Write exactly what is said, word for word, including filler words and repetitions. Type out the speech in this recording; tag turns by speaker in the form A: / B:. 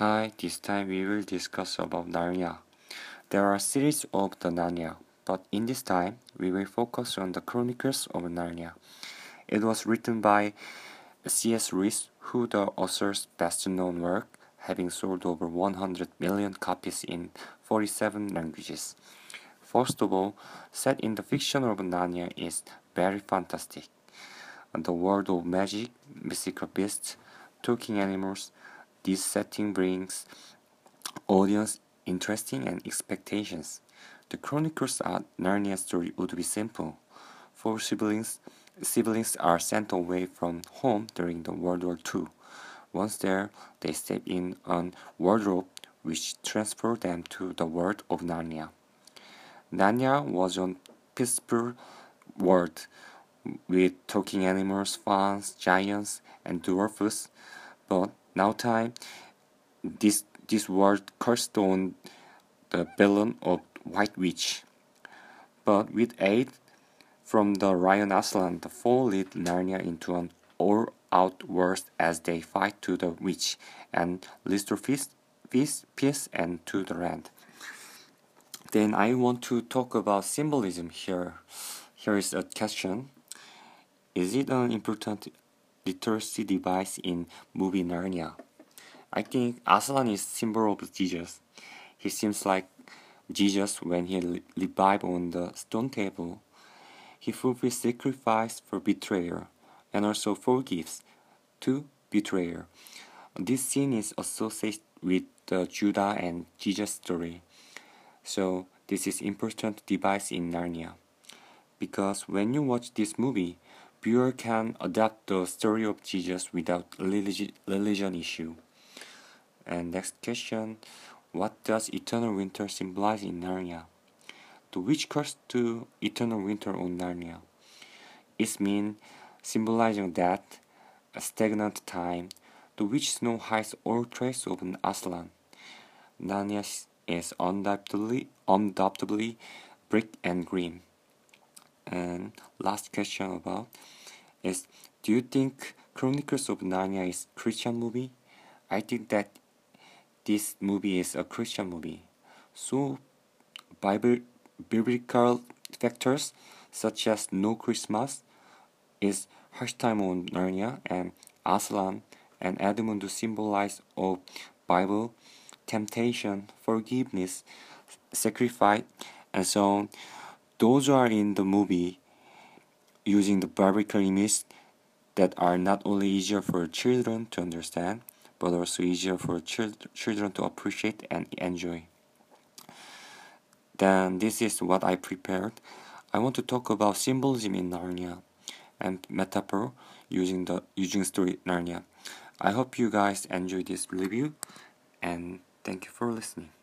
A: Hi, this time we will discuss about Narnia. There are series of the Narnia, but in this time we will focus on the Chronicles of Narnia. It was written by C S Lewis, who the author's best-known work, having sold over one hundred million copies in forty-seven languages. First of all, set in the fiction of Narnia is very fantastic. The world of magic, mystical beasts, talking animals, this setting brings audience interesting and expectations. The Chronicles of Narnia story would be simple. Four siblings siblings are sent away from home during the World War Two. Once there, they step in a wardrobe which transports them to the world of Narnia. Narnia was a peaceful world with talking animals, fauns, giants, and dwarfs, but now time this this world cursed on the villain of White Witch. But with aid from the Lion Aslan, the four lead Narnia into an all-out war as they fight to the witch and restore peace, peace, peace and to the land. Then I want to talk about symbolism here. Here is a question. Is it an important literacy device in movie Narnia? I think Aslan is symbol of Jesus. He seems like Jesus when he revived on the stone table. He fulfills sacrifice for betrayer and also forgives to betrayer. This scene is associated with the Judah and Jesus story. So this is important device in Narnia. Because when you watch this movie, viewer can adapt the story of Jesus without religi- religion issue. And next question, what does eternal winter symbolize in Narnia? The witch cursed to eternal winter on Narnia. It means symbolizing that a stagnant time. The witch snow hides all trace of an Aslan. Narnia is undoubtedly, undoubtedly brick and green. And last question about is, do you think Chronicles of Narnia is Christian movie? I think that this movie is a Christian movie. So Bible, biblical factors such as no Christmas is harsh time on Narnia and Aslan and Edmund symbolize of Bible, temptation, forgiveness, sacrifice, and so on. Those are in the movie using the biblical images that are not only easier for children to understand, but also easier for chil- children to appreciate and enjoy. Then this is what I prepared. I want to talk about symbolism in Narnia and metaphor using the using story Narnia. I hope you guys enjoy this review and thank you for listening.